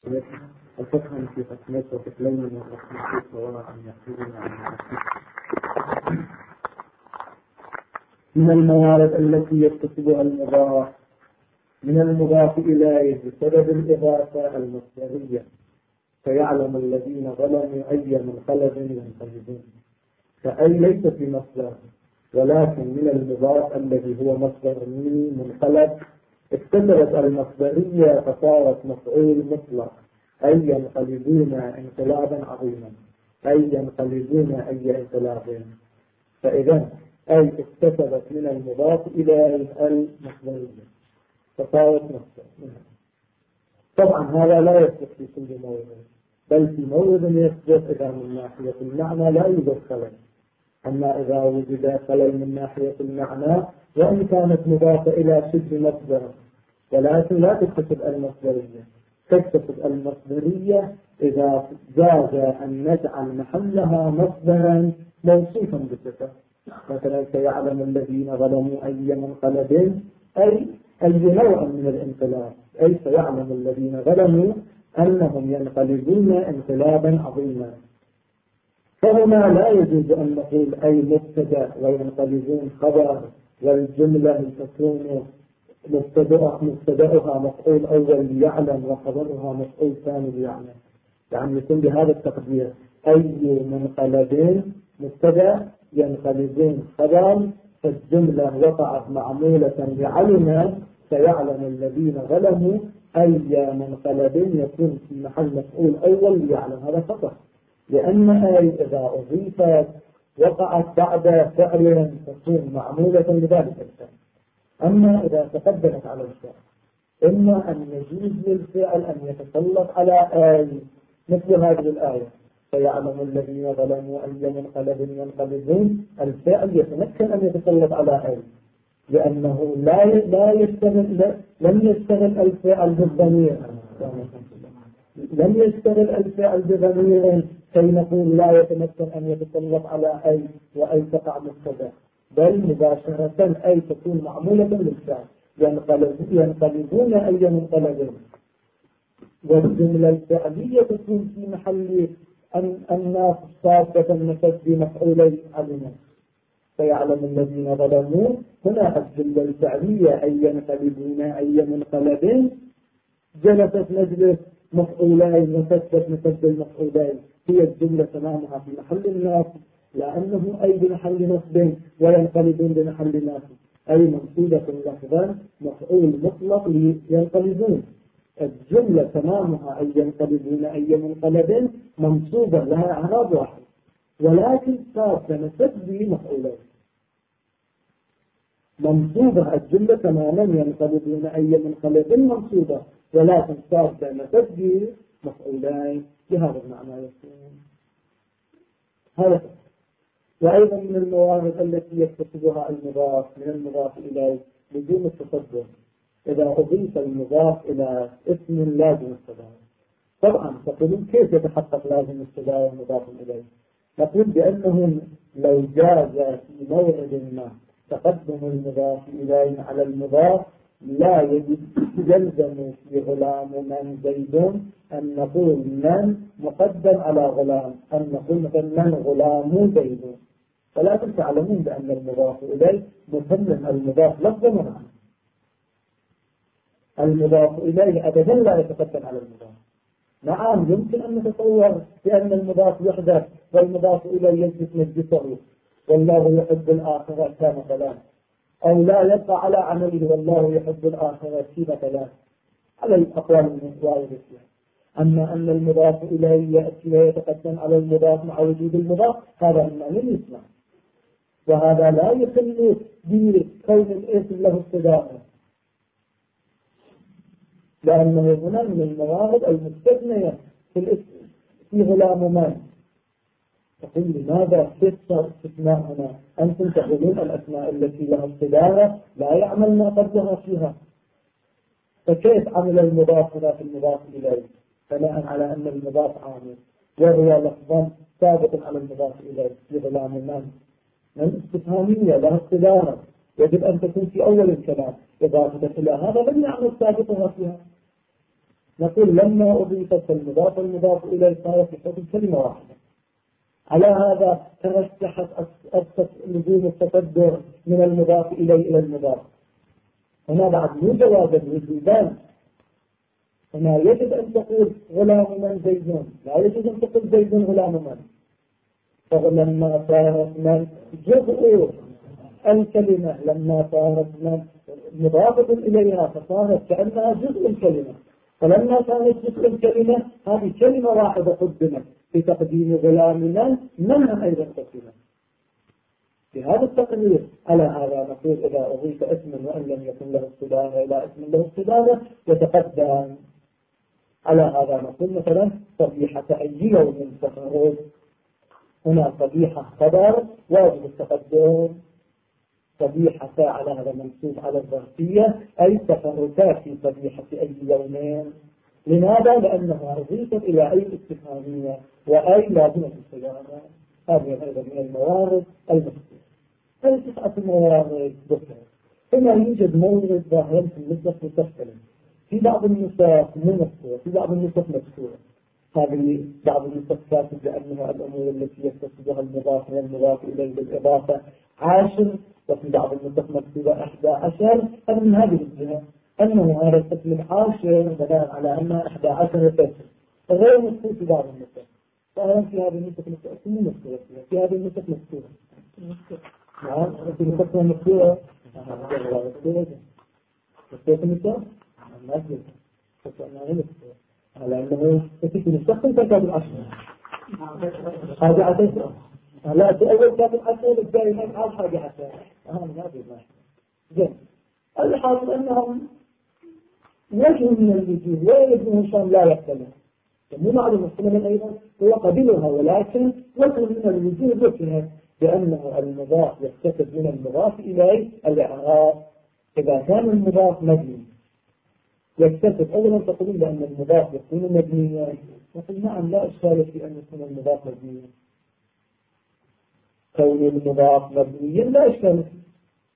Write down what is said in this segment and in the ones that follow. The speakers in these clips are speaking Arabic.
الفقه في قسمته وقسمين والرحمة سواء يحصلون عن من الموارد التي يكتسبها المضاف من المضاف إليه بسبب الإضافة المصدرية، فيعلم الذين ظلموا أي منقلب ينقلبون، فأي ليس في مصدر ولكن من المضاف الذي هو مصدر منقلب اكتسبت المصدرية فصارت مفعول مطلق، أي ينقلبون انقلابا عظيما، أي ينقلبون أي انقلاب. فإذا أي اكتسبت من المضاف إلى المصدرية فصارت مصدر. طبعا هذا لا يثبت في كل مورد، بل في مورد يثبت إذا من ناحية المعنى لا يوجد خلل، أما إذا وجد خلل من ناحية المعنى وإن كانت مضافة إلى شبه مصدر ولكن لا تكتسب المصدرية. تكتسب المصدرية إذا جاز أن نجعل محلها مصدرا موصوفا بصفة، مثلا سيعلم الذين ظلموا أي منقلب أي نوع من الانقلاب، أي سيعلم الذين ظلموا أنهم ينقلبون انقلابا عظيما. فهنا لا يجوز أن نقول أي مبتدأ وينقلبون خبر والجملة تكون مبتدأها مفعول أول ليعلم وخبرها مفعول ثاني ليعلم، يعني يكون بهذا التقدير أي منقلبين مبتدأ ينقلبون خبر، فالجملة وقعت معمولة لعلم سيعلم الذين ظلموا أي منقلبين يكون في محل مفعول أول ليعلم. هذا خطأ، لأن أي إذا أضيفت وقعت بعد فعل تكون معمولة لذلك الفعل. أما إذا تقدمت على الفعل إما أن يجوز للفعل أن يتسلط على آي مثل هذه الآية فيعلم الذين ظلموا أي منقلب ينقلبون، الفعل يتمكن أن يتسلط على آي لأنه لا يشتغل، لم يشتغل الفعل بالضمير، لم يشتغل الفعل بضمير كي نقول لا يتمكن أن يتسلط على أي وأي تقع مبتدأ، بل مباشرة أي تكون معمولة للفعل ينقلبون أي منقلبون، والجملة الفعلية تكون في محل الناس صافة نسب بمفعولي علما فيعلم الذين ظلموا. هنا الجملة الفعلية أي ينقلبون أي منقلب جلست مجلس مفعولين وثبت نسب المفعولين، هي الجملة تمامها في محل الناس، لأنه أي بمحل نصب وينقلبون بمحل ناس، أي منصوبة لفظا مفعول مطلق ينقلبون. الجملة تمامها أي ينقلبون أي منقلب منصوبة لها إعراب واحد، ولكن صار نسب بمفعولين منصوبة. الجملة تماما ينقلبون أي منقلب منصوبة، ولكن صار نسب بمفعولين بهذا المعنى يكون هذا. وأيضا من الموارد التي يكتسبها المضاف من المضاف إليه لزوم التصدر، إذا أضيف المضاف إلى اسم لازم التداول. طبعا تقولون كيف يتحقق لازم التداول مضاف إليه؟ نقول بأنه لو جاز في موعد ما تقدم المضاف إليه على المضاف لا يلزم في غلام من زيد أن نقول من مقدم على غلام، أن نقول مثلا من غلام زيد، ولكن تعلمون بأن المضاف إليه مسمى المضاف لفظا ومعنى. المضاف إليه أبدا لا يتقدم على المضاف. نعم يمكن أن نتصور بأن المضاف يحدث والمضاف إليه يجلس مجلسه والله يحب الآخرة كمثلا، أو لا يبقى على عمله والله يحب الآخرة كمثلا، على الأقوال المتوارثة فيها. أما أن المضاف إليه يأتي ويتقدم على المضاف مع وجود المضاف هذا مما لم يسمع، وهذا لا يخل بكون الاسم له استدامة، لأنه هنا من الموارد المستثنية في الاسم في غلام من. تقول لماذا تكسر استثناء هنا؟ أنتم تقولون الأسماء التي لها استدامة لا يعمل ما قبلها فيها، فكيف عمل المضاف هنا في المضاف إليه بناء على أن المضاف عامل وهو لفظا ثابت على المضاف إليه في غلام من استفهامية لها استدامة يجب أن تكون في أول الكلام، إضافة إلى هذا لم يعمل ثابتها فيها. نقول لما أضيفت المضاف إليه صارت بحكم كلمة واحدة. على هذا ترشحت لزوم التصدر من المضاف إليه إلى المضاف. هنا بعد مو جوازا للوجدان، هنا يجب أن تقول غلام من زيد، لا يجب أن تقول زيد غلام من. فلما صارت من جزء الكلمة، لما صارت من مضافة إليها فصارت كأنها جزء الكلمة، فلما كانت جزء الكلمة هذه كلمة واحدة قدمت بتقديم غلامنا منها أيضا قدمت. في هذا التقدير على هذا نقول إذا أضيف اسم وأن لم يكن له الصدارة إلى اسم له الصدارة يتقدم. على هذا نقول مثلا صبيحة أي يوم تخرج، هنا صبيحة خبر واجب التقدم، صبيحة على هذا منصوب على الظرفية أي تفرقات في صبيحة أي يومين. لماذا؟ لأنها أضيفت إلى أي استفهامية وأي لازمة الصيانة. هذه أيضا من الموارد المذكورة. هذه 9 موارد ذكرت. هنا يوجد مورد ظاهرا في النسخ مستقبلا، في بعض النسخ مو مذكورة، في بعض النسخ مذكورة. هذه بعض النسخ كاتب بأنها الأمور التي يتصلها المضاف والمضاف إليه بالإضافة 10، وفي بعض النسخ مكتوبة 11. هذا من هذه الجهة أنه هذا القسم 10 بناء على أنها 11 قسم غير مذكور في بعض النسخ. فهذا في هذه النسخ مو مذكورة، في هذه النسخ مذكورة. نعم في النسخ مذكورة. مذكورة النسخ؟ ما أدري. على أنه تكتب الشخص كاتب 10. هذا 10. لا أول كاتب 10 بالتالي ما يفعل حاجة 10. ما في ماشي. زين. الحاصل أنهم وجه من الوجوه ويجب هشام لا يختلف. مو معلوم محتملا أيضا هو قبلها، ولكن وجه من الوجوه ذكرها بأنه المضاف يكتسب من المضاف إليه الإعراب. إذا كان المضاف مبني يكتسب، أولا تقولون بأن المضاف يكون مبنيا، نقول نعم لا إشكال في أن يكون المضاف مبنيا. كون المضاف مبنيا لا إشكال فيه.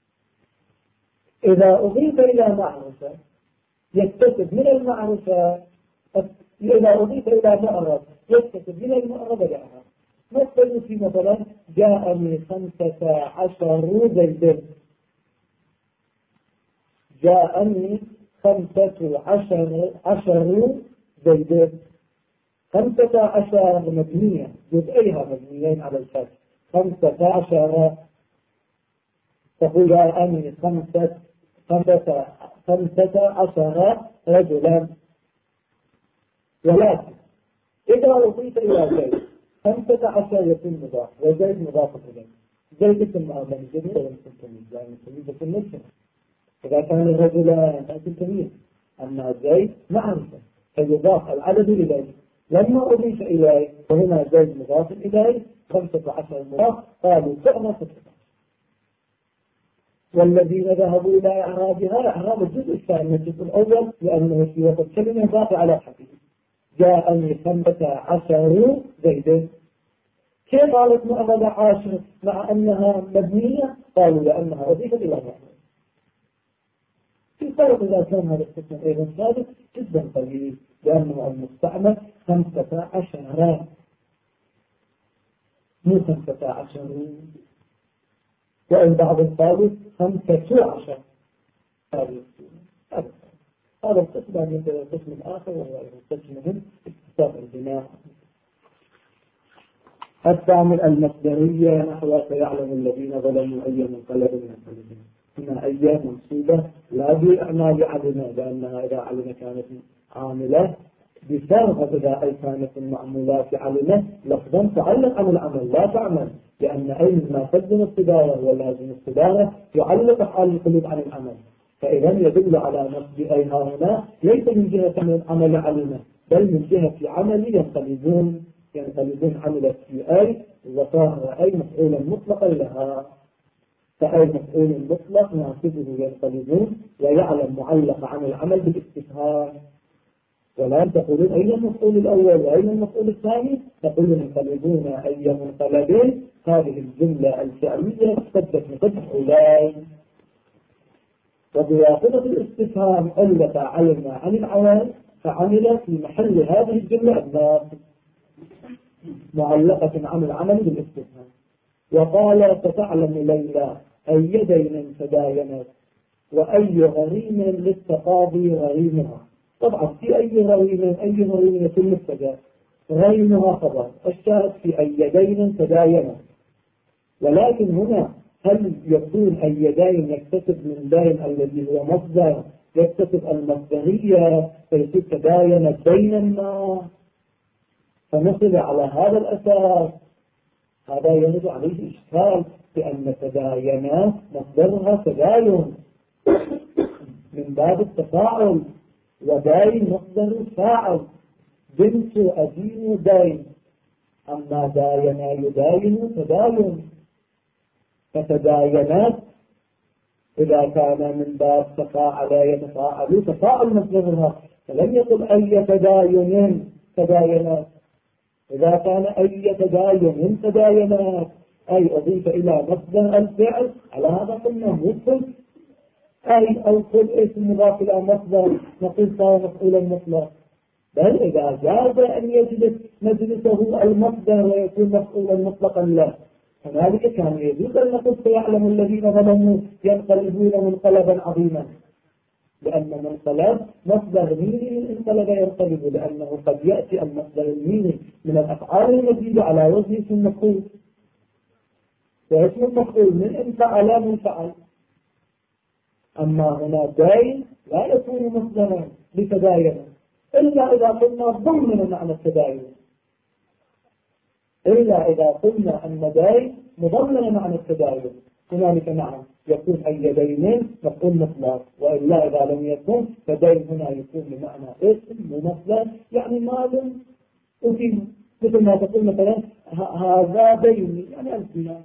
إذا أضيف إلى معرفة يكتسب من المعرفة، إذا أضيف إلى معرض يكتسب من المعرض الإعراب. مثل في مثلا جاءني 15 زيد، جاءني 15 زيد. 15 مبنية، جزئيها مبنيين على الفتح. 15 تقول جاءني 15 رجلا. ولكن إذا أضيف إلى زيد 15 يكون مضاف وزيد مضاف إليه. زيد اسم آدم جميل ولا اسم تمييز؟ يعني تمييز اسم نفسه. إذا كان الرجل اسم تمييز، أما زيد معرفة فيضاف العدد إليه. لما أضيف إليه وهنا زيد مضاف إليه 15 مضاف قالوا فعلا 16. والذين ذهبوا إلى إعرابها إعراب الجزء الثاني الجزء الأول لأنه في وقت كلمة ضاف على حقيقة. جاءني 15 زيد. كيف قالت مؤمنة 10 مع أنها مبنية؟ قالوا لأنها أضيفت إلى معنى. في فرق إذا كان هذا القسم أيضا ثابت جدا قليل، لأنه المستعمل 15 مو 15. وإن بعض قالوا 15. هذا القسم من القسم الآخر وهو القسم من اكتساب البناء. الثامن المصدرية نحو سيعلم الذين ظلموا أي منقلب ينقلبون. هنا أي منصوبة لا بأعمال علمة، لأنها إذا علمة كانت عاملة بفرق إذا أي كانت المعمولات علمة لفظا تعلق عن العمل لا تعمل، لأن أي ما تلزم الصدارة ولازم الصدارة يعلق حال القلوب عن العمل. فإذا يدل على نصب أي هنا ليس من جهة من عمل علمة بل من جهة عمل ينقلبون عملت في أي وصار أي مفعولا مطلقا لها. فأي مفعول مطلق ناصبه ينقلبون ويعلم معلق عن العمل بالاستفهام. ولا تقولون أين المفعول الأول وأين المفعول الثاني، تقولون ينقلبون أي منقلبين. هذه الجملة الفعلية اشتدت من مفعولين، وبواسطة الاستفهام علق علم عن العمل فعمل في محل هذه الجملة الناس معلقة عن العمل بالاستثناء. وقال ستعلم ليلى أي دين تداينت وأي غريم للتقاضي غريمها. طبعا في أي غريم يكون مبتدأ، غريمها خبر، الشاهد في أي دين تداينت. ولكن هنا هل يكون أي دين يكتسب من دين الذي هو مصدر يكتسب المصدرية فيصير تداينت دينا ما، فنصل على هذا الأساس؟ هذا يرد عليه إشكال بأن تداينات مصدرها تداين من باب التفاعل، وداين مصدر فاعل، بنت أدين دين، أما داين يداين تداين. فتداينات إذا كان من باب تفاعل يتفاعل تفاعل مصدرها، فلم يقل أي تداين تداينات. إذا كان أي تداين تداينات أي أضيف إلى مصدر الفعل، على هذا قلنا مفرد، أو كل اسم مضاف إلى مصدر نقول صار مفعولا مطلق. بل إذا جاز أن يجلس مجلسه المصدر ويكون مفعولا مطلقا له، فذلك كان يجوز أن نقول سيعلم الذين ظلموا ينقلبون منقلبا عظيما، لأن منقلب مصدر ميني من انقلب ينقلب، لأنه قد يأتي المصدر الميني من الأفعال المزيدة على وزن اسم المفعول، واسم المفعول من انفعل منفعل. أما هنا دين لا يكون مصدرا لتداين إلا إذا قلنا ضمن معنى التداين، إلا إذا قلنا أن دين مضمن معنى التداين، هنالك نعم يكون أي دين مفعول مطلق، وإلا إذا لم يكن فدين هنا يكون بمعنى اسم ممثل، يعني مال أفيد، مثل ما تقول مثلا هذا دين يعني الدين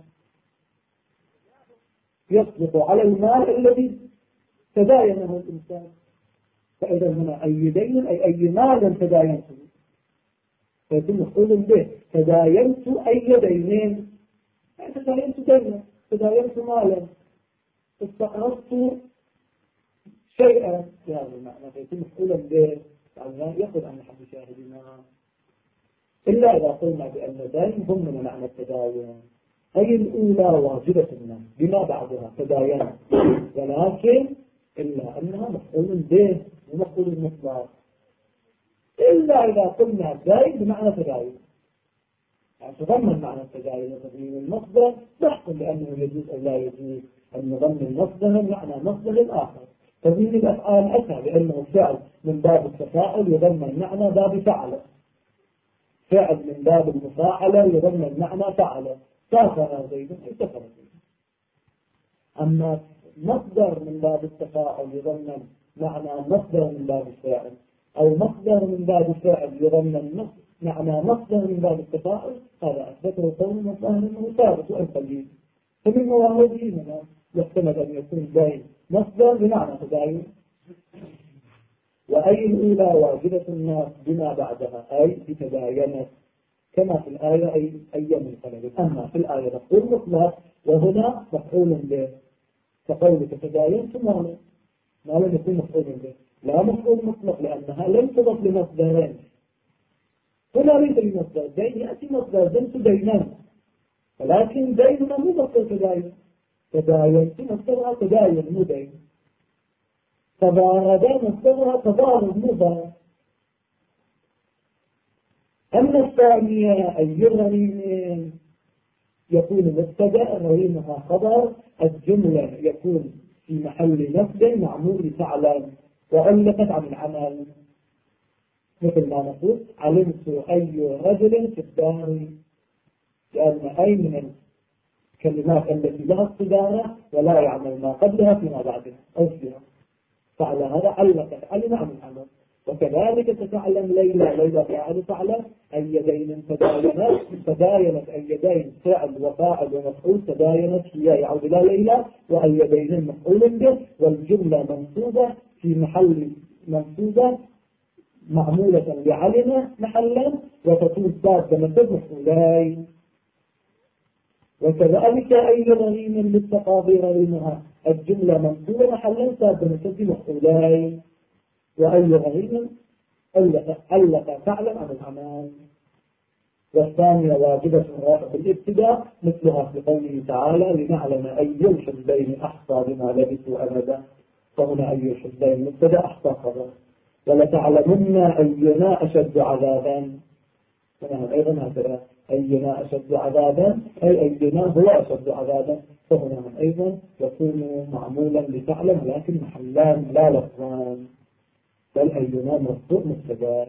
يصدق على المال الذي تداينه الإنسان. فإذا هنا أي دين أي مال تداينته، فيتم مفعول به. تداينت أي دينين، تداينت دينا، تداينت مالا، استقرضت شيئا بهذا المعنى، فيتم مفعولا به. يعني يأخذ عن حد شاهدنا، إلا إذا قلنا بأن دين ضمن معنى التداين، أي الأولى واجبة بما بعدها تداين، ولكن إلا أنها مفعول به ومفعول مطلق، إلا إذا قلنا دين بمعنى تداين، يعني تضمن معنى التداين وتضمين المصدر، نحكم بأنه يجوز أو لا يجوز أن نضمن مصدر معنى مصدر آخر. تضمين الأفعال أتى بأنه فعل من باب التفاعل يضمن معنى باب فعل، فعل من باب المفاعلة يضمن معنى فعل، سافر زيد أي سافر زيد. أما مصدر من باب التفاعل يضمن معنى مصدر من باب الفاعل، أو مصدر من باب الفاعل يضمن معنى مصدر من باب التفاعل، هذا أثبته قول مصدر أنه ثابت وأنقليل. فمن مواهبه هنا يحتمل أن يكون داين مصدر بمعنى تداين. وأي الأولى واجبة الناس بما بعدها أي بتداينت، كما في الآية أي من قلب. أما في الآية مفعول مطلق، وهنا مفعول به، فقولك تداينت مالا لم يكون مفعول به، لا مفعول مطلق، لأنها لم تضف لمصدرين. هنا ليس لمصدر دين، يأتي مصدر دين دينان، ولكن ديننا مو مصدر تداين، تداينت مصدرها تداين مو دين، تضاردا مصدرها تضارب مو ضارب. أما الثانية أي غريم يكون مبتدأ غريمها خبر، الجملة يكون في محل نصب معمول فعلا وعلقت عن العمل، مثل ما نقول علمت أي رجل في الدار، لأن أي من الكلمات التي لها الصدارة ولا يعمل ما قبلها فيما بعدها أو فيها، فعلى هذا علقت علم عن العمل. وكذلك تتعلم ليلى فاعل تعلم أي دين تداينت أي دين فعل وفاعل ومفعول تداينت هي يعود إلى ليلى، وأي دين مفعول به، والجملة منصوبة في محل منصوبة معمولة لعلم محلا، وتكون سادة مدد مفعولين. وكذلك أي رغيم للتقاضي رغيمها، الجملة منصوبة محلا سادة مدد مفعولين، وأي رغيم علق فعلا عن العمل. والثانية واجبة رافع الابتداء مثلها في قوله تعالى لنعلم أي الحزبين أحصى بما لبثوا أبدا، فهنا أي الحزبين مبتدأ أحصى خبر. ولتعلمن أينا أشد عذابا، فهنا أيضا هكذا أينا أشد عذابا أي أينا هو أشد عذابا، فهنا أيضا يكون معمولا لتعلم لكن محلان لا لفظان، بل أينا مرفوع مبتدأ.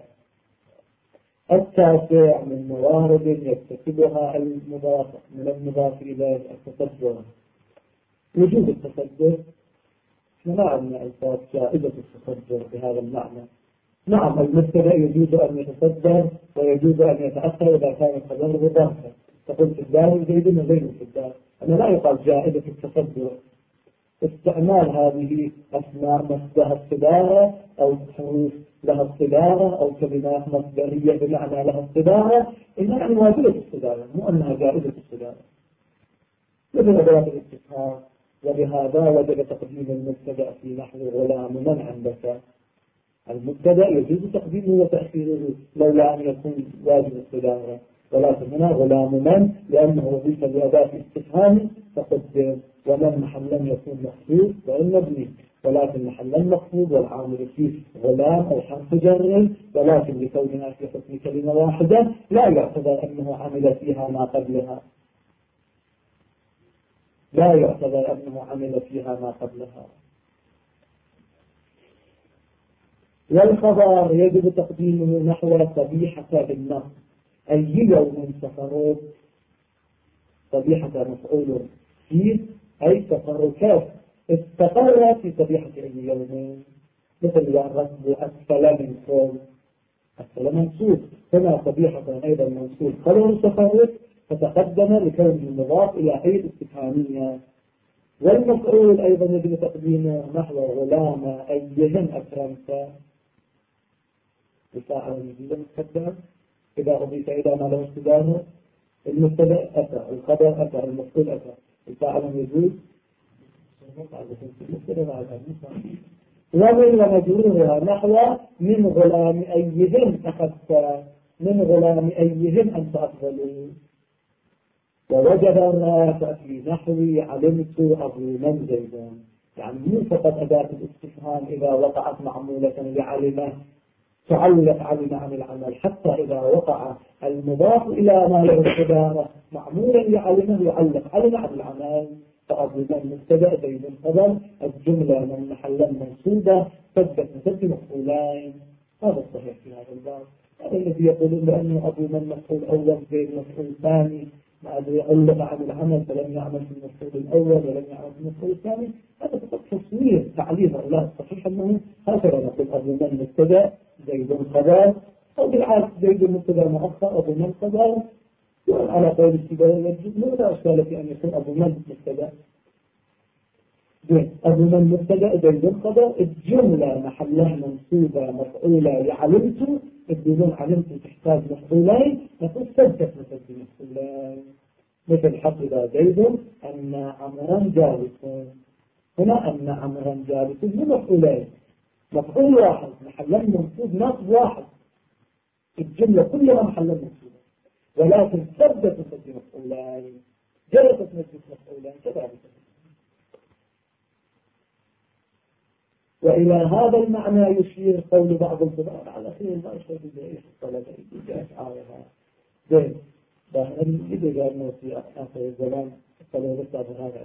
التاسع من موارد يكتسبها المضاف من المضاف إلى التصدر وجود التصدر. ما عندنا ألفاظ جائزة التصدر بهذا المعنى. نعم المبتدأ يجوز أن يتصدر ويجوز أن يتأخر إذا كان خبره ظاهرا، تقول في الدار زيد وزيد في الدار، أنا لا يقال جائزة التصدر. استعمال هذه أسماء مصدرها الصدارة أو حروف لها الصدارة أو كلمات مصدرية بمعنى لها الصدارة، إنها يعني واجبة الصدارة مو أنها جائزة الصدارة. مثل أدوات الاستفهام. ولهذا وجب تقديم المبتدأ في نحو غلام من عندك. المبتدأ يجوز تقديمه وتأخيره لولا أن يكون واجب الصدارة، ولكن هنا غلام من لأنه وظيف لأداة استفهام فقدم، ومن محلا يكون مخفوض وإن مبني، ولكن محلا مخفوض والعامل فيه غلام أو حرف جر، ولكن لكونها في حكم كلمة واحدة لا يعتبر أنه عمل فيها ما قبلها، لا يعتبر أنه عمل فيها ما قبلها. والخبر يجب تقديمه نحو صبيحة بالنصب أي يوم سفرت، صبيحة مفعول فيه أي سفرك استقر في صبيحة أي يوم، مثل الركب أسفل منكم، أسفل منصوب، هنا صبيحة أيضا منصوب خبر سفرت فتقدم لكون المضاف إلى أي الاستفهامية. والمفعول أيضا يجب تقديمه نحو غلام أيهم أكرمت، بساعة جديدة متقدمة إذا أضيف إلى ما له استدامه المبتدأ أتى، الخبر أتى، المفعول أتى، الفاعل يجوز ومن مجرورها نحو من غلام أيهم أخذت، من غلام أيهم أنت أفضل. ووجد الرافع في نحوي علمت أبو من زيدا، يعني مو فقط أداة الاستفهام إذا وقعت معمولة لعلمه تعلق علم عن العمل، حتى إذا وقع المضاف إلى ما له الصدارة معمولا لعلمه يعلق علم عن العمل. فأبو من مبتدأ زيد خبر، الجملة من محلا منصوبة ثبت مسد مفعولين. هذا الصحيح في هذا الباب. هذا الذي يقولون بأنه أبو من مفعول أول زيد مفعول ثاني مع الذي علق عن العمل فلم يعمل في المفعول الأول ولم يعمل في المفعول الثاني، هذا فقط تصوير تعليم. الله الصحيح أنه هكذا نقول أبو من مبتدأ زيد خبر، أو بالعكس زيد مبتدأ مؤخر أبو من خبر، وعلى قول السبيل والجزء لا أشكال في أن يكون أبو من مبتدأ. أبو من مبتدأ زيد خبر، الجملة محلها منصوبة مفعولة لعلمت، الدلول علمت تحتاج مفعولين، نقول ثبت مثل مفعولين، مثل حفظ زيد أن عمرا جالس، هنا أن عمرا جالس من مفعولين، مفعول واحد محلا منصوب نصب واحد، الجملة كلها محلا منصوبة، ولكن ثبت مثل مفعولين، جلست مثل مفعولين كذلك. وإلى هذا المعنى يشير قول بعض الضباط على خير ما يشتغل بإيش الطلبة بأشعارها زين فهل إذا قالنا في آخر الزمان الطلبة بس هذا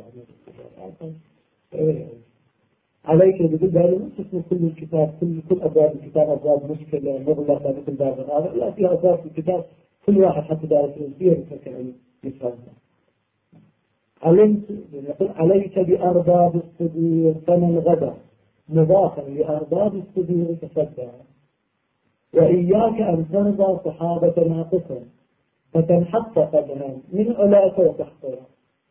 عليك بقول هذا اسمه كل الكتاب كل أبواب الكتاب أبواب مشكلة مغلقة مثل باب هذا، لا فيها أبواب في الكتاب كل واحد حتى دارس فيها بفكر يفهمها. علمت يقول عليك بأرباب الصدور فمن غدا مضافا لأرباب الصدور تصدى، وإياك أن ترضى صحابة ناقصا فتنحط قدرا من علاك وتحقرا.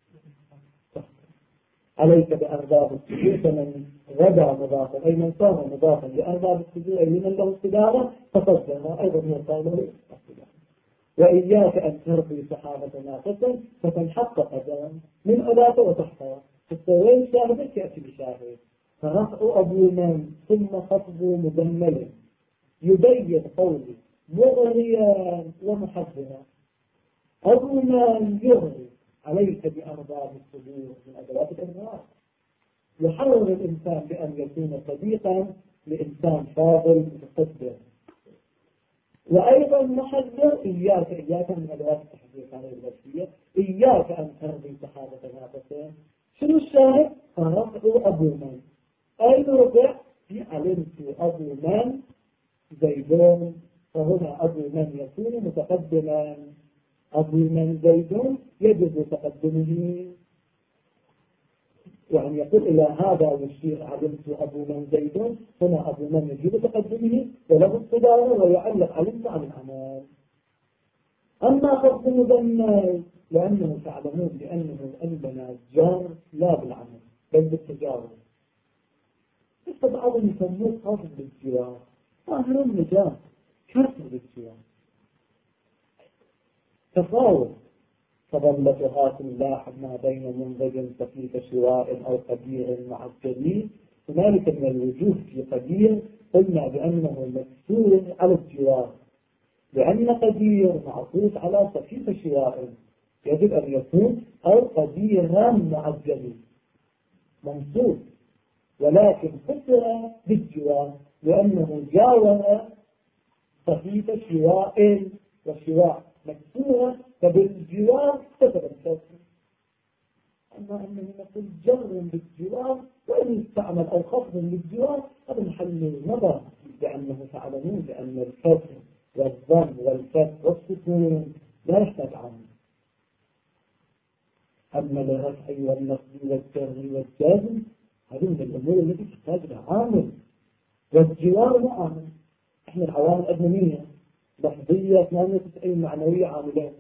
عليك بأرباب الصدور فمن غدا مضافا أي من صار مضافا لأرباب الصدور أي من له استدارة تصدى أيضا يقال له الصدارة. وإياك أن ترضي صحابة ناقصا فتنحط قدرا من علاك وتحقرا. الصورين شاهدك يأتي بشاهد، فرفع أبو من ثم خفض مجمل يبين قولي مغريا ومحذرا. أظلما يغري عليك بأرباب الصدور من أدوات الإغراء. يحرر الإنسان بأن يكون صديقا لإنسان فاضل متقدم. وأيضا محذر إياك من أدوات التحذير على البشرية، إياك أن ترضي صحابة ناقصين. شنو الشاهد؟ فرفع أبو من أين رفع؟ في علمت أبو من زيدون، فهنا أبو من يكون متقدما. أبو من زيدون يجب تقدمه، يعني يقول إلى هذا والشيء علمت أبو من زيدون، هنا أبو من يجب تقدمه وله الصدارة ويعلق علمت عن العمل. أما خفض مذنب لأنه تعلمون بأنه عندنا جار لا بالعمل بل بالتجارب. بعضهم يسموه خافض بالجوار، ظاهر النجاة كسر بالجوار تفاوض. فظلت هات اللاحظ ما بين منضج خفيف شواء أو قدير مع الجليل. هنالك من الوجوه في قدير قلنا بأنه مكسور على الجوار، لأن قدير معطوف على خفيف شواء يجب أن يكون أو قديرا مع الجليل منصوب، ولكن كسر بالجوار لأنه جاور خفيف شواء وشواء مكسورة، فبالجوار كسر الكسر. أما أنه نقول جر بالجوار وإن استعمل أو خفض بالجوار هذا محل نظر، لأنه تعلمون بأن الكسر والضم والكسر والسكون لا يحتاج عنه. أما للرفع والنصب والجر والجزم هذه من الأمور التي تحتاج لها عامل، والجوار مو عامل. إحنا العوامل الأدمية لفظية 98 معنوية عاملين.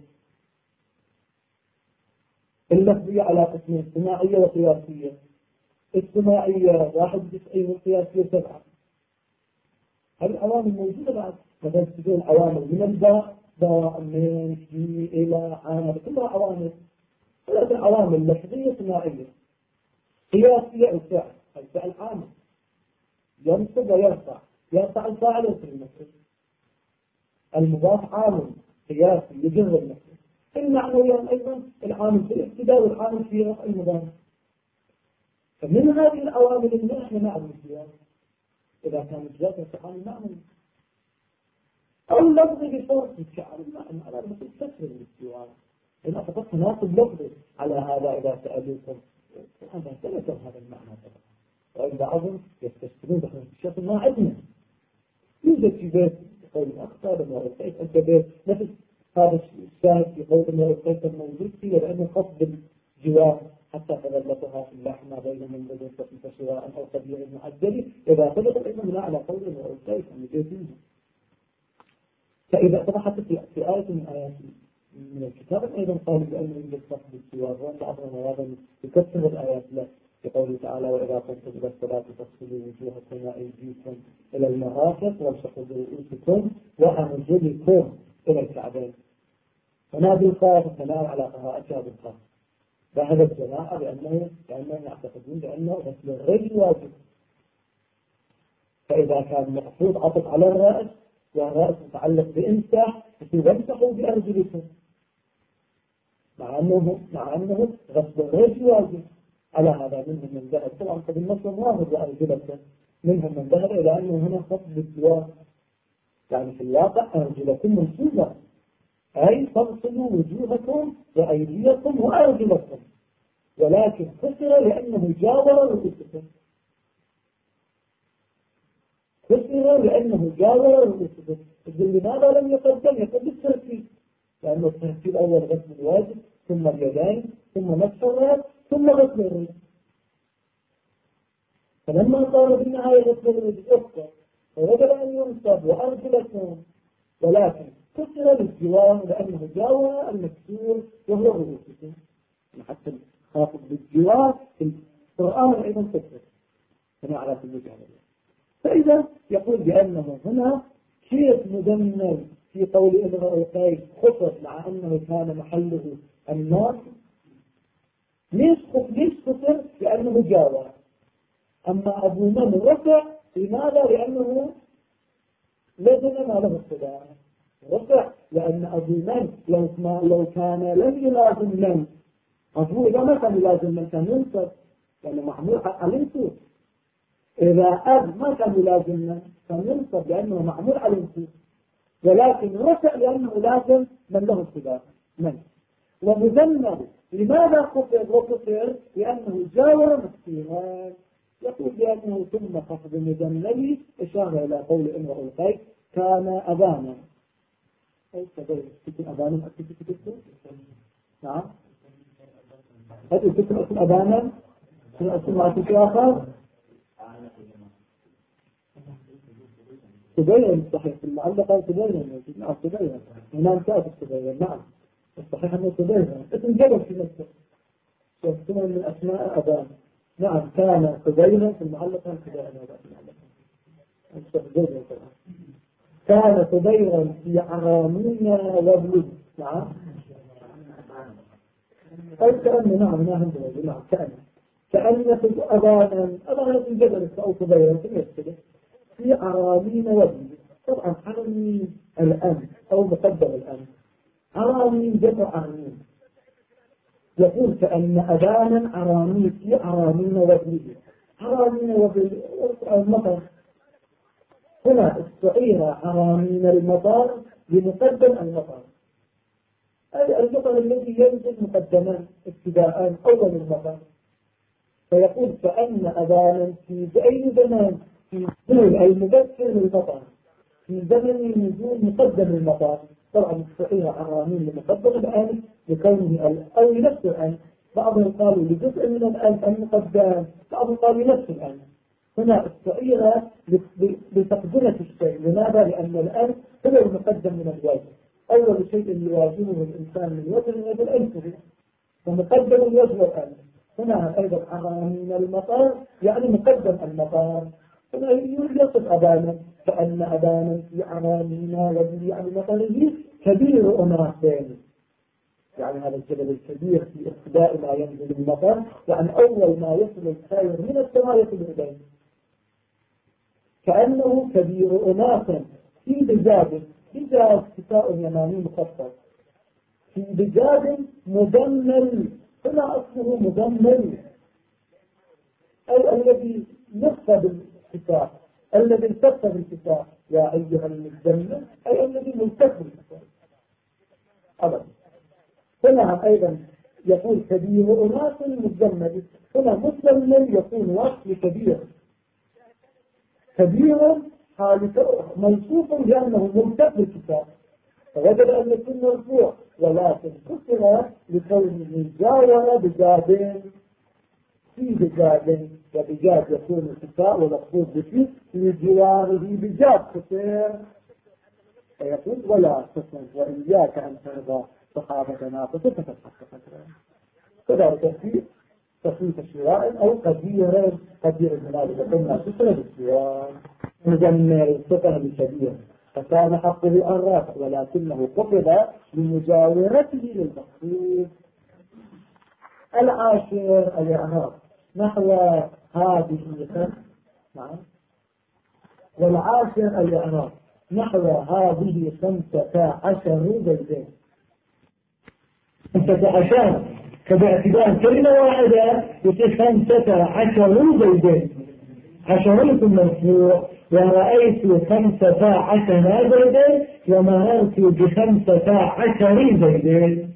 اللفظية على قسمين، اجتماعية وقياسية. اجتماعية 91 والقياسية 7. هذه العوامل موجودة بعد، مثلا تقول العوامل من الباء باء من في إلى عن، كلها عوامل. ثلاث عوامل لفظية اجتماعية قياسية. الفعل عامل ينصب ويرفع الفاعل ويصل المفعول. المضاف عامل قياسي يجر المفعول. المعنويان أيضا العامل في الابتداء والعامل في رفع المضاف. فمن هذه العوامل اللي احنا نعمل فيها إذا كان الجزء يتعامل معنا أو اللفظ بصورة الشعر المعنى على المثل كسر الاستواء. إن فقط تناسب لفظ على هذا إذا سألوكم هذا سنكر هذا المعنى طبعا. وإن بعضهم يستشكلون بحث الشيخ ما عندنا يوجد في بيت يقول أخطأ لما رأيت أنت بيت نفس هذا الشاهد يقول أنه رأيت الموجود فيه لأنه خفض الجوار حتى تغلطها في اللحمة بين من بدون خفيف شواء أو قدير معدل إذا طلق الإمام لا على قول رأيت أن يجيبينه. فإذا طرحت في آية من آيات من الكتاب أيضا قالوا بأنه يوجد خفض الجوار، وأن بعضهم هذا يكسر الآيات له بقوله تعالى وإذا قمتم إلى الصلاة فاغسلوا وجوهكم وأيديكم إلى المرافق وامسحوا برؤوسكم وأرجلكم إلى الكعبين. فنادي القاف الثناء على قراءتها بالقاف. فهذا الجماعة لأنهم يعتقدون بأنه غسل الرجل واجب. فإذا كان مقصود عطف على الرأس والرأس متعلق بإمسح فامسحوا بأرجلكم، مع أنه غسل الرجل واجب. على هذا منهم من ذهب طبعا قد النص واحد وأرجلكم، منهم من ذهب إلى أنه هنا خفض الجوار، يعني في الواقع أرجلكم منصوبة أي فاغسلوا وجوهكم وأيديكم وأرجلكم، ولكن كسر لأنه جاور رؤوسكم. كسر لأنه جاور رؤوسكم. لماذا لم يقدم؟ يقدم الترتيب، لأنه الترتيب أول غسل الواجب ثم اليدين ثم مسح الرأس ثم غسل الرجل. فلما قال بالنهاية غسل الرجل أكثر فوجب أن ينصب وأرجلكم، ولكن كسر بالجوار لأنه جاور المكسور وهو رؤوسكم. حتى خاطب بالجوار في القرآن أيضا كسر كما على كل جهة. فإذا يقول بأنه هنا كيف مدمر في قول امرؤ القيس خطر مع أنه كان محله النار. ليش خطر؟ لأنه جاور. أما أبو من رفع لماذا؟ لأنه لازم ما له ابتداء رفع، لأن أظن لو كان لم يلازم من أظن إذا ما كان يلازم من كان ينصب، لأنه معمول علمته. إذا أب ما كان يلازم من كان ينصب لأنه معمول علمته، ولكن رفع لأنه لازم من له ابتداء من. ومذنب لماذا خفض وكسر؟ لأنه جاور مسكينا. يقول بأنه ثم خفض المذنب إشارة إلى قول امرؤ القيس كان أبانا. أي كذلك تكون أبانا أكتب نعم هذه تكون أكتب أبانا في أكتب آخر تبين صحيح في المعلقة تبين هنا كاتب تبين نعم الصحيح أنه تبين اسم جبل في نفسه اسمه من أسماء أبانا نعم كان تبين في المعلقة تبين كان تبين في عرامين وابلد نعم أي كأنه نعم نعم كأن أبانا من جبل أو تبين في عرامين وابلد. طبعا عرامين الأمن أو مقدم الأمن عرامين جمع عرامين. يقول كأن أبانا عرامين في عرامين وابلد. عرامين وابلد المطر هنا استعير عرامين المطر لمقدم المطر، أي المطر الذي ينزل مقدما ابتداء أول المطر. فيقول كأن أبانا في أي زمان في نزول أي مبكر المطر في زمن نزول مقدم المطر. طبعا استعير عرامين لمقدم الآن لكونه أو لنفس الآن. بعضهم قالوا لجزء من الآن المقدم، بعضهم قالوا لنفس الآن. هنا استعير لتقدمة الشيء. لماذا؟ لأن الآن هو المقدم من الواجب. أول شيء يواجهه الإنسان من وجه الأنفه ومقدم الوجه الآن. هنا أيضا عرامين المطار يعني مقدم المطار. هنا يصف أبانا كأن أبانا في عرامين وجه يعني مطره كبير أناسين. يعني هذا الجبل الكبير في ابتداء ما ينزل المطر، يعني أول ما يصل الخير من السماء يصل إليه. كأنه كبير أناس في بجاد كتاء يماني مخصص في بجاد مدمل. هنا أصله مدمل أي الذي نصب الكتاب، الذي التف بالكتاب. يا أيها المدمل أي الذي ملتف بالكتاب أبدا. هنا أيضا يقول كبير أناس مدمل. هنا مدمل يكون وصف كبير موصوف لأنه ملتف بالكتاب، فوجد أن يكون مرفوع، ولكن كسر لكونه جاور بجاد في بجاد، وبجاد يكون الكتاب ومقصود به في جواره بجاد كسر. فيقول ولا تكن وإياك أن ترضى صحابتنا فتتفق كذلك في تصنيف الشراء أو قدير المال لكنا كسر بالشراء مجمل سكن بكبير فكان حقه الرافع، ولكنه قبض لمجاورته للمقصود. العاشر الإعراب نحو هذه والعاشر الإعراب نحو هذه 15 بيتين. 15 كباعتبار كلمة واحدة يصير 15 بيتين. 10 مرفوع ورأيت 15 زيدا ومررت ب15 زيدا.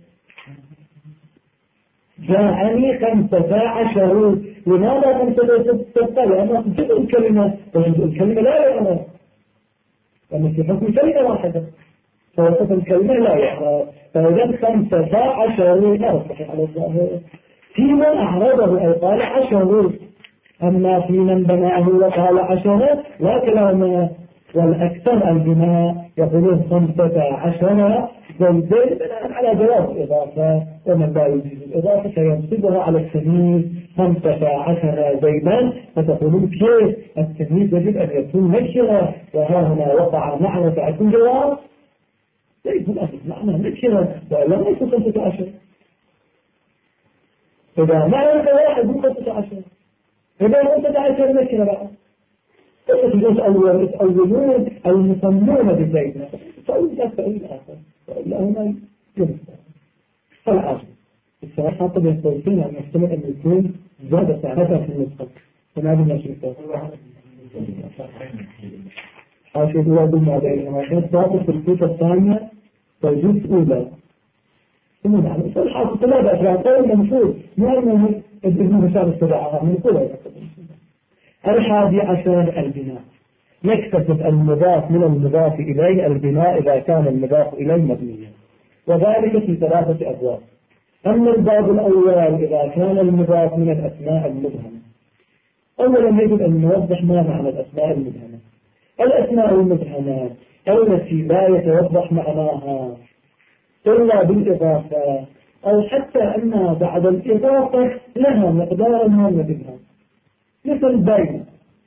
جاءني 15. لماذا 15؟ لأنه جزء الكلمة وجزء الكلمة لا يعرف، لأنه في حكم كلمة واحدة فوصف الكلمة لا يعرف. فوجد 15 لا صحيح على الظاهر. في من أعرضه أي قال 10، أما في من بناه وقال 10 لا كلام. والأكثر البناء يقولون 15 زيدين على جواز الإضافة، ومن لا يجوز الإضافة فينصبها على التمييز 15 زيدا. فتقولون كيف التمييز يجب أن يكون نكرة، وها هنا وقع معرفة يكون جواز ليس الأصل معنى نكرة وإلا ليس 15. إذا معرفة واحد من 15 إذا 15 نكرة بقى يتأولون المسمون بزيد فأقول لا فأقول آخر وإلا هنا يمسك فالعاجل السؤال حتى بيستوصين أن يحتمل أن يكون زادة ساعتها في النسخة فما بدنا نشوفه حاشية الله بالمعدين وعشان ضابط في الكوتة الثانية توجيه أولى ثم نعم الحاصل ثلاثة أشياء قول منشور ما أنه ابن هشام السبعة من كل الحادي عشر البناء يكتسب المضاف من المضاف إليه البناء إذا كان المضاف إليه مبنيا وذلك في ثلاثة أبواب. أما الباب الأول إذا كان المضاف من الأسماء المبهمة أولا يجب أن نوضح ما معنى الأسماء المبهمة. الأسماء المبهمة التي لا يتوضح معناها إلا بالإضافة أو حتى أنها بعد الإضافة لها مقدار ما نبهها مثل بين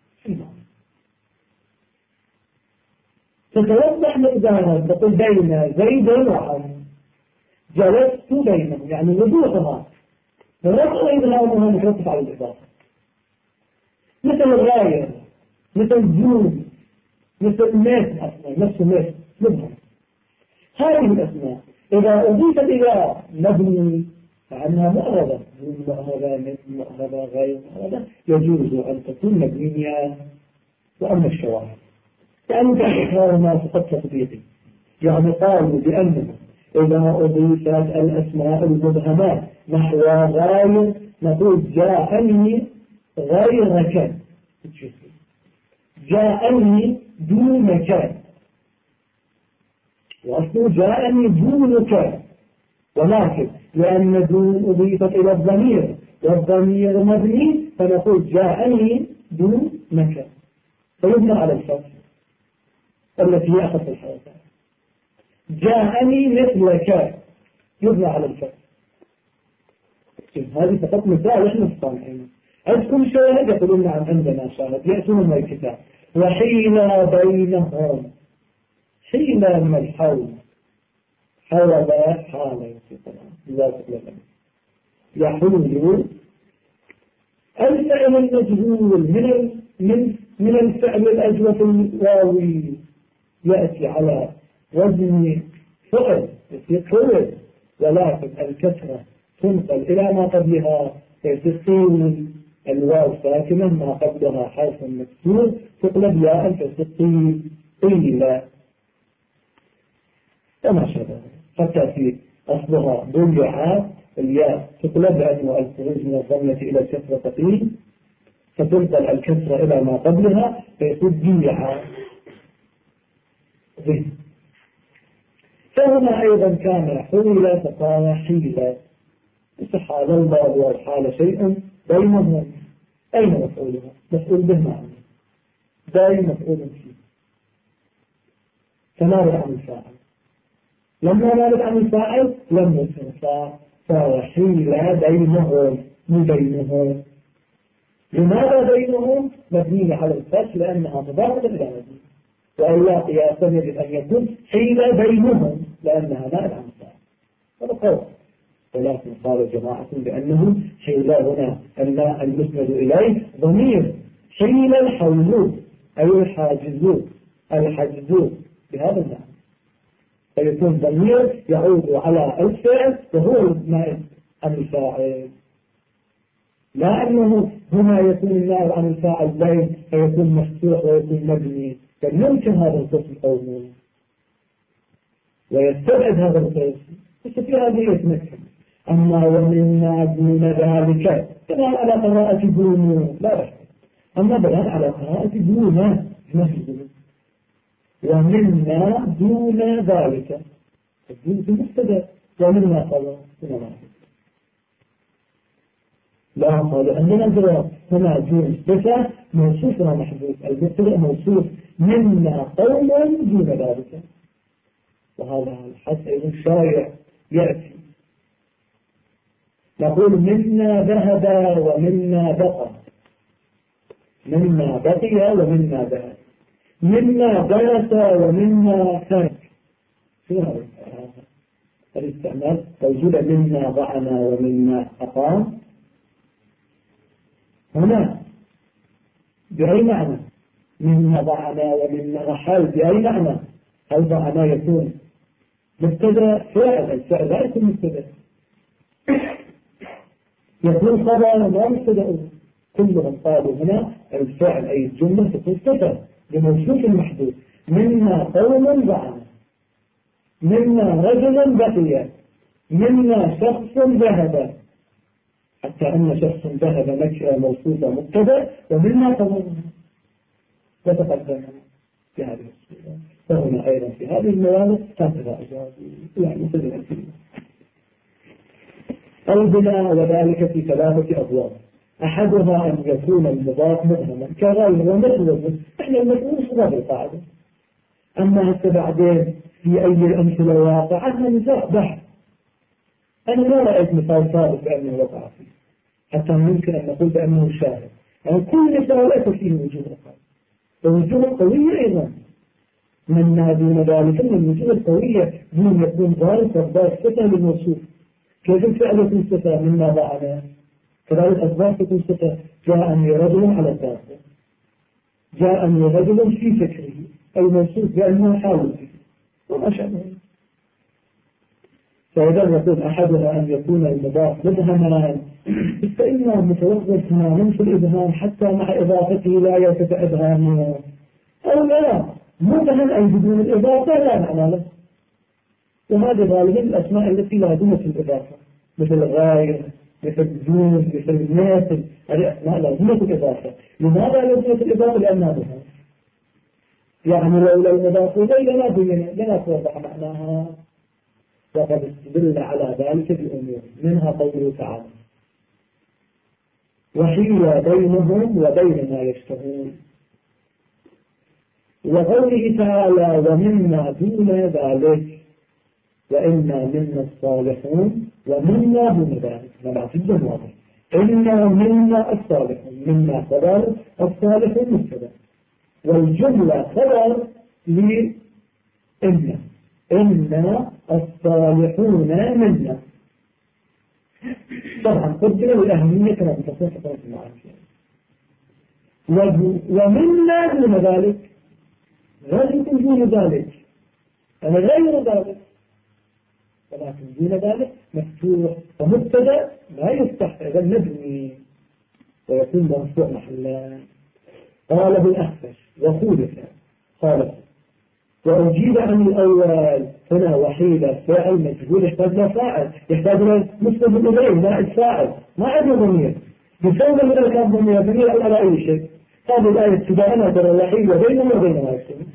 تتوضح مقدارها تقول بين زيد وعمر جلست بينهم يعني وضوحها ورفع إظهارها متوقف على الإضافة مثل الراية مثل جود مثل ميت نفس ميت مبهم. هذه الأسماء إذا أضيفت إلى مبني فعنها مؤربة مؤربة غير مؤربة يجوز أن تكون مبنية. وأما الشواهد يعني تحرار ما فقط تطبيقي يعني قالوا بأنه إذا أضيفت الأسماء المبهمات نحو غير نقول جاءني غيرك جاءني دونك وأصله جاءني دونك ولكن لأن دون أضيفت إلى الضمير والضمير مبني فنقول جاءني دونك فيبنى على الفتح التي هي أخذ الحركات. جاءني مثلك يبنى على الفتح. هذه فقط مثال إحنا الصانعين أذكر شاهد يقولون نعم عندنا شاهد يأتون من الكتاب وحيل بينهم حيل من الحول حول لا حال يحول الفعل المجهول من الفعل الأجوف الواوي يأتي على وزن فعل يتفعل ولكن الكسرة تنقل إلى ما قبلها فيتصل الواو ساكنة ما قبلها حرف مكسور تقلب ياء فتصل قيل كما شبه حتى في أصلها بلعات الياء تقلب عنه الخروج من الضمة إلى الكسرة قيل فتنقل الكسرة إلى ما قبلها فيصير بلعات فهنا أيضا كان حول فقال حيلة يصح هذا الباب والحال شيء بينهم. أين مفعولها؟ مفعول به معنى دائما مفعول فيه فنابت عن الفاعل لما نابت عن الفاعل لم يكن فحيل بينهم بينهم. لماذا بينهم؟ مبني على الفتح لأنها مضافة إلى مبني وإلا قياسا يجب أن يكون حيل بينهم لأنها نابت عن الفاعل هذا قول. ولكن قال جماعة بأنه حيل هنا أن المسند إليه ضمير حيل الحول أي الحاجزون بهذا المعنى فيكون ضمير يعود على الفعل وهو النائب عن الفاعل لا أنه هنا يكون النائب عن الفاعل بين فيكون مفتوح ويكون مبني بل يمكن هذا القسم قوله ويستبعد هذا القسم ففي هذه يتمكن. أما ومنا دون ذلك كما على قراءة دون لا بأس أما بيان على قراءة دون نهي ومنا دون ذلك الدين في مستدر ومنا قال لا قال عندنا جواب هنا دون بس موصوفنا محدود المبتدأ موصوف منا قولا دون ذلك وهذا الحد أيضا شائع يأتي نقول منا ذهب ومنا بقى منا بقي ومنا ذهب منا درس ومنا ترك شو هذا الاستعمال توجد منا ضعنا ومنا أقام هنا بأي معنى مما ضعنا ومما رحل بأي معنى؟ هل ضعنا يكون مبتدأ فعل؟ الفعل لا يكون مبتدأ، يكون خبر ما مبتدأ. كلهم قالوا هنا الفعل أي الجملة تكون صفة لموصوف محدود. منا قوم ضعنا، منا رجل بقي، منا شخص ذهب، حتى أن شخص ذهب نكرة موصوفة مبتدأ، ومنا قوم وتقدم في هذه الصورة. فهنا أيضا في هذه الموارد هكذا أجاب يعني مثل الأمثلة. أو بنا وذلك في ثلاثة أبواب. أحدها أن يكون المضاف مبهما كغير ومثل. إحنا المسؤول صدق القاعدة. أما هسه بعدين في أي الأمثلة واقعة نزاع بحث. أنا لا رأيت مثال ثابت بأنه وقع فيه، حتى ممكن أن نقول بأنه شاهد. يعني كل مثال ليس فيه وجوه قوي، ووجوه قوية أيضا. من دون ذلك من الوجوه القوية دون يكون ظاهر وضاف صفة للموصوف. كيف الفعل يكون صفة مما ضعنا؟ كذلك أصبح تكون صفة. جاءني رجل على الدافع، جاءني رجل في فكره، أي موصوف بأنه حاول فيه وما شابه. فإذا يقول أحدها أن يكون المضاف مبهما، فإنه متوظف تماما في الإبهام حتى مع إضافته لا يرتفع إبهامه، أو لا مبهم أي بدون الإضافة لا معنى له. وهذا غالبا الأسماء التي لازمة الإضافة، مثل غير، مثل دون، مثل مثل، هذه أسماء لازمة الإضافة. لماذا لازمة الإضافة؟ لأنها بها. يعني لو المضاف إليه لنا توضح معناها. وقد استدل على ذلك بأمور، منها قوله تعالى: وحيل بينهم وبين ما يشتهون. وقوله تعالى: ومنا دون ذلك، وإنا منا الصالحون ومنا دون ذلك. نبع جدا واضح. إنا منا الصالحون، منا خبر، الصالحون مبتدأ، والجملة خبر لإنا، إنا الصالحون منا. طبعا قدر الأهمية كما تصف المعاني. ومنا دون ذلك، غير دون ذلك، أنا غير ذلك، ولكن دون ذلك مفتوح ومبتدأ لا يفتح، إذا نبني ويكون مرفوع محلا. قاله الأخفش وخولف قال: وأجيب عن الأول هنا وحيدة فاعل مجهول يحتاج له فاعل، يحتاج له مسند إليه نائب فاعل، ما عنده ضمير. بسبب هنا كان ضمير على أي شيء. هذه الآية ابتداء ترى وحيدة بينهم وبين ما يكتبون.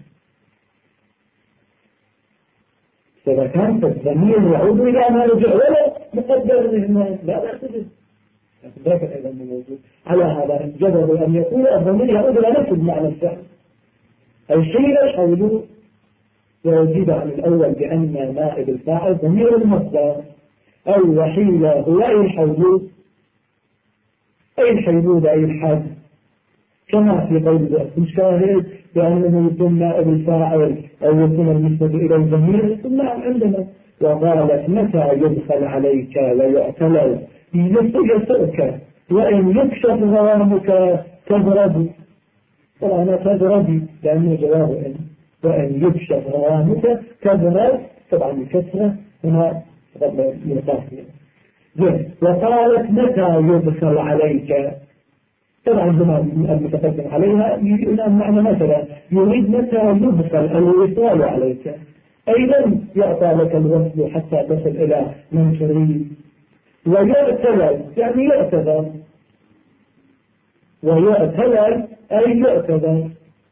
إذا كان الضمير يعود إلى ما رجع ولا مقدر منه لا تجد. ذاك أيضا موجود. على هذا جبر أن يكون الضمير يعود إلى نفس المعنى الفعل. الشيء يحول ويجيب عن الأول بأن نائب الفاعل ضمير المصدر. أو وحيلة هو أي الحول، أي الحيلود أي الحد، كما في قول الشاهد بأنه يكون نائب الفاعل أو يكون المسند إلى الضمير. ثم عندنا وقالت: متى يدخل عليك ويعتلل يسرك وإن يكشف غرامك تضرب. طبعا تضرب لأنه جواب إن، وإن يكشف غرامك تضرب، طبعا الكسرة هنا مرتاحية. وقالت: متى يدخل عليك، طبعا المتقدم عليها الآن معنى مثلا يريد متى يدخل الوصال عليك، أيضا يعطى لك الوصل حتى تصل إلى من تريد. ويعتلل يعني يعتذر، ويعتلل أي يعتذر.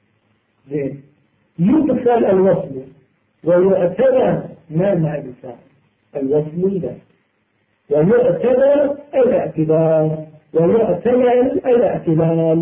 يدخل الوصل ويعتذر ما مع الفاعل الوصل له، ويعتذر الاعتذار، ويعتلل الاعتلال،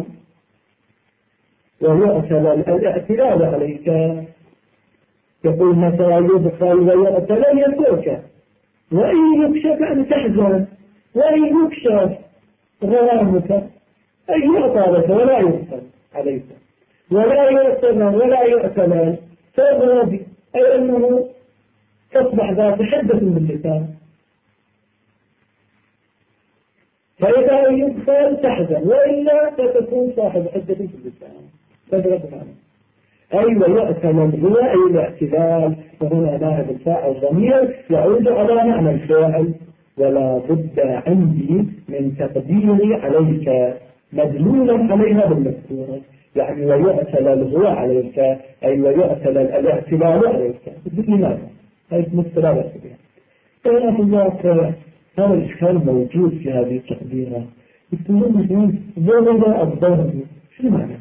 ويعتلل الاعتلال عليك. يقول متى يدخل ويعتلل يدرك، وإن يكشف أن تحزن، وإن يكشف غرامك أي يعطى لك ولا يدخل عليك، ولا يعتلل ولا يعتلل تغرب، أي أنه تصبح ذات حدة باللسان. فإذا يدخل تحزن، وإلا فتكون صاحب حدة في اللسان. تدرك معنى أي ويؤتى الهو أي الاعتدال، وهنا نائب الفاعل ضمير يعود على معنى الفاعل. ولا بد عندي من تقديري عليك مدلولا عليها بالمذكورة، يعني ويؤتى الهو عليك أي ويؤتى الاعتدال عليك. لماذا؟ هذه مستلابة بها. فهنا في الواقع هذا الإشكال موجود في هذه التقديرات. يقولون مثلا ضرب الضرب، شو معنى؟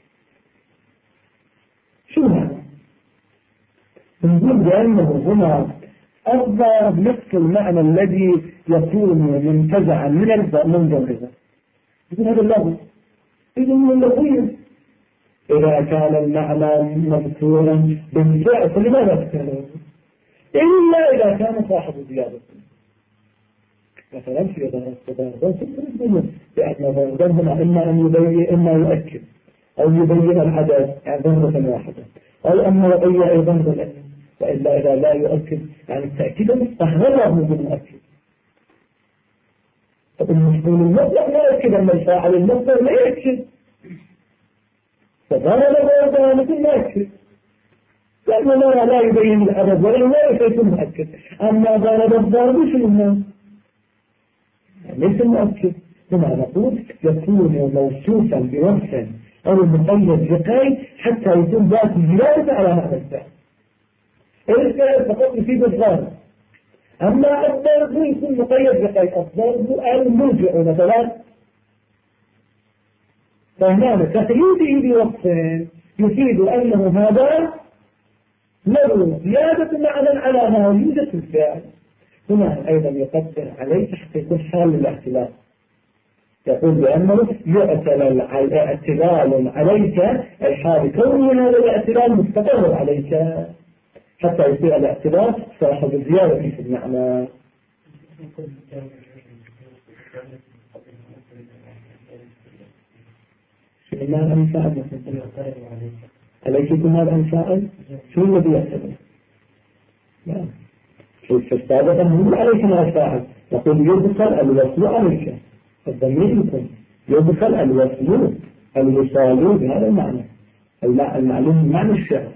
شو معنى؟ نقول بأنه هنا الضرب نفس المعنى الذي يكون منتزعا من ضربه. يقول هذا اللغو، إذا من اللغوية إذا كان المعنى مذكورا بالفعل فلماذا تكلم؟ إلا إذا كان صاحب زيادة. مثلا في ضرب لأن ضربا هنا إما أن يبين إما يؤكد أو يبين العدد يعني ضربة واحدة، أو أن يبين أيضا بالأكد. وإلا إذا لا يؤكد يعني التأكيد مستهدره بالمؤكد. فالمفعول المطلق لا يؤكد أن الفاعل المصدر لا يؤكد، فضرب ضربا مثل ما يؤكد لأنه لا يبين العدد ولا يكون مؤكد. أما ضرب الضرب شنو ليس مؤكد. هنا نقول يكون موصوفا بوصف أو مقيد بقيد حتى يكون ذات زيادة على هذا الفعل. الفعل فقط يفيد الضرب، أما الضرب يكون مقيد بقيد. الضرب المرجع مثلا، فهنا تقييده بوصف يفيد أنه هذا له زيادة معنى على ما يوجد في الفعل. هنا أيضا يقدر عليه حتى يكون حال الاعتلال، يقول بأنه يعتل اعتلال عليك أي حال كون هذا الاعتلال مستقر عليك حتى يصير الاعتلال صاحب زيادة في المعنى. ما أنفعل عليك يكون هذا أنفعل شو الذي يعتلل؟ في السابقة هم عليك ما فاعل. يقول يدخل الوصل عليك، الضمير يكون يدخل الوصل الوصال بهذا المعنى المعلوم معنى الشعر.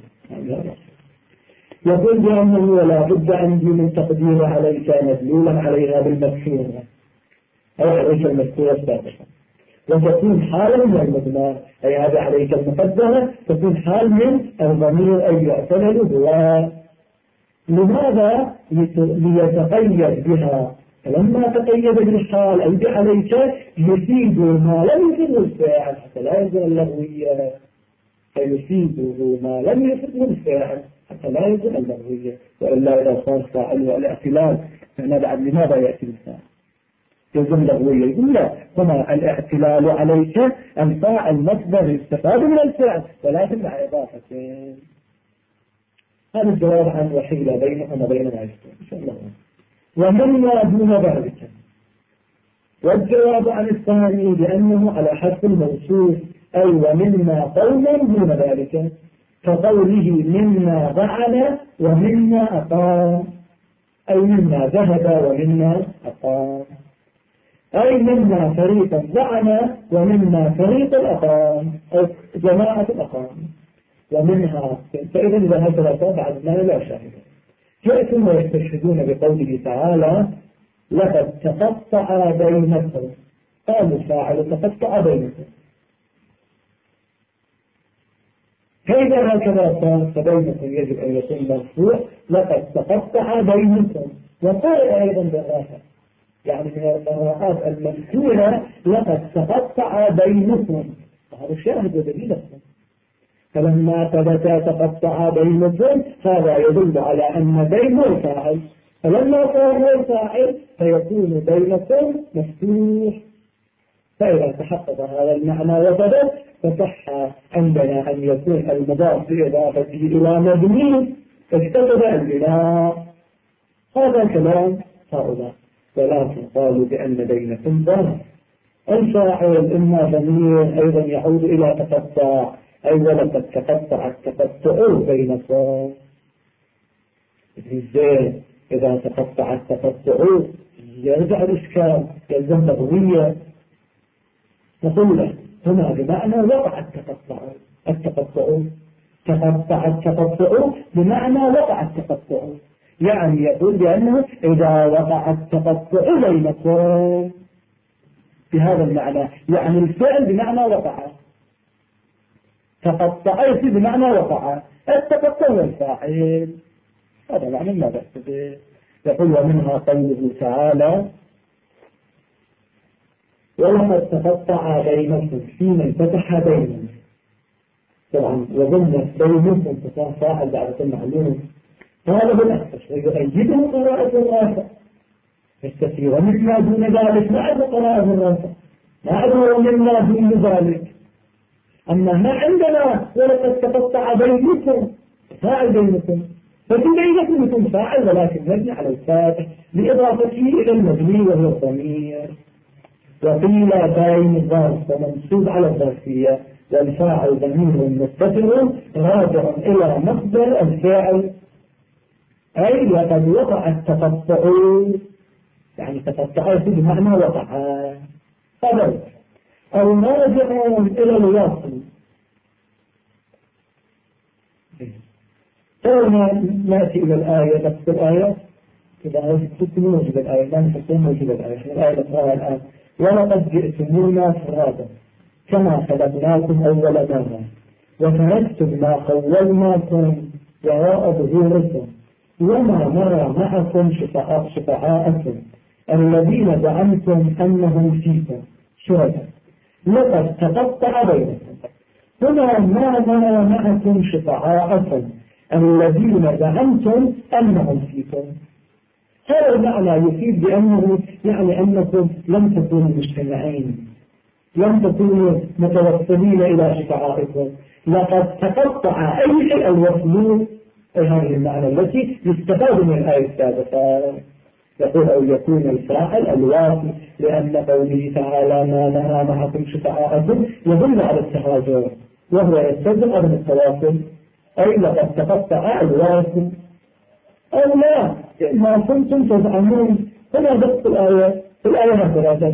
يقول بأنه ولا بد عندي من تقدير عليك مدلولا عليها بالمذكورة أو عليك المذكورة السابقة، وتكون حالا من المبنى أي هذا عليك المقدمة تكون حال من الضمير أي يعتمد هو. لماذا؟ ليتقيد بها، فلما تقيد بالحال أي بعليك يفيد ما لم يفيده الفاعل حتى لا يزال اللغوية، فيفيده ما لم يفيده الفاعل حتى لا يزال اللغوية. وإلا إذا صار فاعل والاعتلال فإن بعد لماذا يأتي الفاعل؟ يزال اللغوية. يقول لا، هنا الاعتلال عليك الفاعل مصدر يستفاد من الفعل ولكن مع إضافتين. هذا الجواب عن وحيلة بينهم وبين العجلين إن شاء الله. ومما دون ذلك، والجواب عن الثاني بأنه على حسب الموصوف أي ومما قولا دون ذلك، كقوله مما ضعن ومما أقام، أي مما ذهب ومما أقام، أي مما فريق ضعن ومما فريق أقام أو جماعة أقام ومنها. فإذا إذا هكذا بعد ما لا شاهد يأتون ويستشهدون بقوله تعالى لقد تقطع بينكم، قالوا فاعل تقطع بينكم. فإذا هكذا صار فبينكم يجب أن يكون مرفوع لقد تقطع بينكم. وقال أيضا بالرافع يعني من المراءات المذكورة لقد تقطع بينكم، وهذا الشاهد ودليل أصلا. فلما ثبت تقطع بينكم هذا يدل على أن بين هو الفاعل، فلما صار هو الفاعل فيكون بينكم مفتوح. فإذا تحقق هذا المعنى وثبت فصح عندنا أن يكون المضاف بإضافته إلى مبني فاجتذب البناء. هذا كلام هؤلاء، ولكن قالوا بأن بينكم ظرف، الفاعل إما ضمير أيضا يعود إلى تقطع، أي ولقد تقطع التقطع بينكم. إزاي إذا تقطع التقطع يرجع الإشكال يلزم لغوية. نقول له هنا بمعنى وقع التقطع التقطع. تقطع التقطع بمعنى وقع التقطع، يعني يقول بأنه إذا وقع التقطع بينكم بهذا المعنى، يعني الفعل بمعنى وقع، تقطعت بمعنى وقع، التقطع والفاعل هذا معنى ما بأس به. يقول ومنها قوله تعالى ولقد تقطع بينكم فيما انفتح بينهم. طبعا وضمن بينكم تكون فاعل بعد كل معلوم، هذا بالأكثر ويؤيده قراءة الرافع، الكثير مما دون ذلك ما عدا قراءة الرافع، ما عدا مما دون ذلك. أما ما عندنا ولقد تقطع بينكم فاعل بينكم، ففي بينكم يكون فاعل ولكن مبني على الفاتح لإضافته إلى المبني وهو الضمير. وقيل بين ظرف ومنصوب على الظرفية والفاعل ضمير متصل راجع إلى مصدر الفاعل، أي لقد وقع التقطع، يعني تقطع بمعنى وقع قبل، أو راجع إلى الواصل. فلما نأتي إلى الآية نفس الآية إذا كنت موجب الآية لا نحسن موجب الآية الآية نقرأها الآن ولقد جئتمونا فرادا كما خلقناكم أول مرة وتركتم ما خولناكم وراء ظهوركم وما نرى معكم شفعاءكم الذين زعمتم أنهم فيكم شركاء لقد تقطع بينكم. هنا ما نرى معكم شفعاءكم الذين زعمتم أنهم فيكم، هذا المعنى يفيد بأنه يعني أنكم لم تكونوا مجتمعين، لم تكونوا متوصلين إلى شفعائكم. لقد تقطع أي شيء الوصل، أي هذه المعنى التي يستفاد من الآية السابقة. يقول أو يكون الفاعل الواصل، لأن قوله تعالى ما نرى معكم شفعاءكم يدل على التهاجر وهو يستلزم عدم التواصل، أي لقد تقطع الواصل أو لا ما كنتم تزعمون. هنا ضبط الآية في الآية هكذا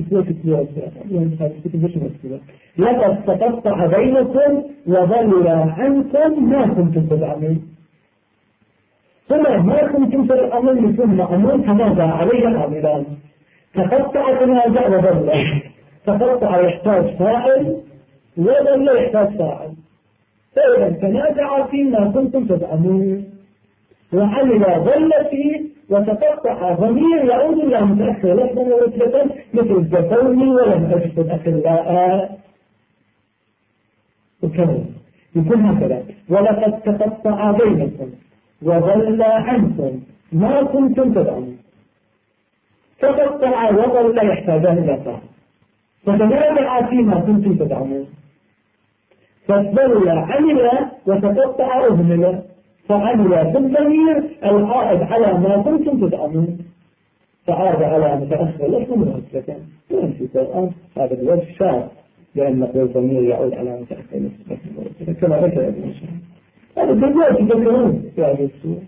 لقد تقطع بينكم وضل عنكم ما كنتم تزعمون. هنا ما كنتم تزعمون يكون مأمون تنازع عليه العاملان، تقطع تنازع وضل، تقطع يحتاج فاعل وضل يحتاج فاعل، فإذا تنازع فيما كنتم تزعمون وعمل ظل فيه وتقطع ضمير يعود إلى متأخر لفظا ورتبة مثل جفوني ولم أجد الأخلاء وكذا يكون هكذا ولقد تقطع بينكم وضل عنكم ما كنتم تدعون. تقطع وضل يحتاجان إلى فاعل، فتنازع فيما كنتم تدعون، فضل عمل وتقطع أهمل، فعمل بالضمير العائد على ما كنتم تدعمون فعاد على متأخر لكم مرتبة. وفي القرآن هذا الوجه شاذ لأن الضمير يعود على متأخر لكم كما ذكر ابن مسعود. هذا الدجاج تذكرون في هذه السورة.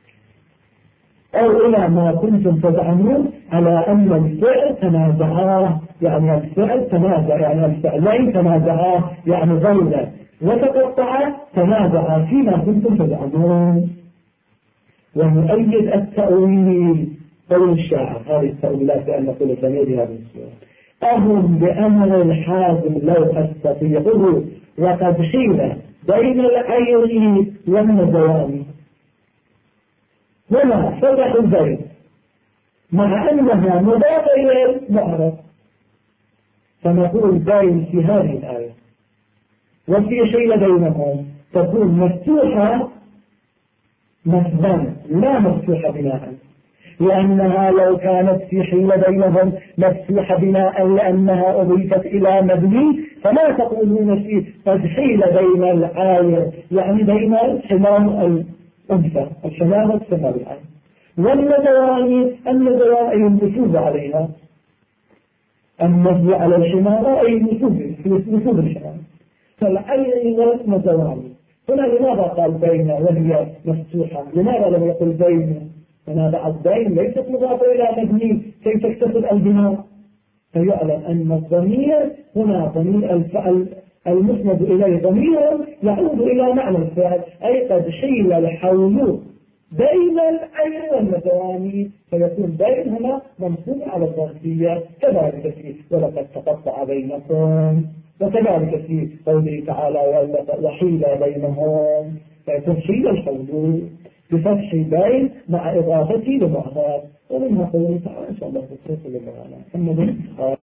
أو إلى ما كنتم تدعمون على أن الفعل تنازعاه، يعني الفعل تنازع، يعني الفعلين تنازعاه، يعني ظل وتقطع تنازع فيما كنتم تزعمون. ومؤيد التأويل قول الشاعر هذه التأويلات بأن نقول ضمير هذه السورة أهم بأمر الحازم لو أستطيعه وقد حيل بين العين والنزوان. هنا فتح البيت مع أنها مضافة إلى المعرض، فنقول بين في هذه الآية وفي شيء بينهم تكون مفتوحة مثلا لا مفتوحة بناء، لأنها لو كانت في حيل بينهم مفتوحة بناء لأنها أضيفت إلى مبني فلا تقولون فيه قد حيل بين الآية، يعني بين الحمام الأنثى الحمام والسماء الآية والنزواني النفوذ عليها، النزو على الحمار أي نفوذ الحمام فالعين والنزواني. هنا لماذا قال بين وهي مفتوحة؟ لماذا لم يقل بين؟ هنا بعد بين ليست مضافة إلى مبني كيف تكتسب البناء، فيعلم أن الضمير هنا ضمير الفعل المسند إليه ضمير يعود إلى معنى الفعل، أي قد حيل الحول بين العين والمدواني، فيكون بين هنا منصوب على الظرفية. كذلك في ولقد تقطع بينكم، وكذلك في قوله تعالى وحيل بينهم، فيكون حيل الحول بفتح بين مع إضافته لمعطى. ومنها قوله تعالى إن شاء الله تتصل لنا محمد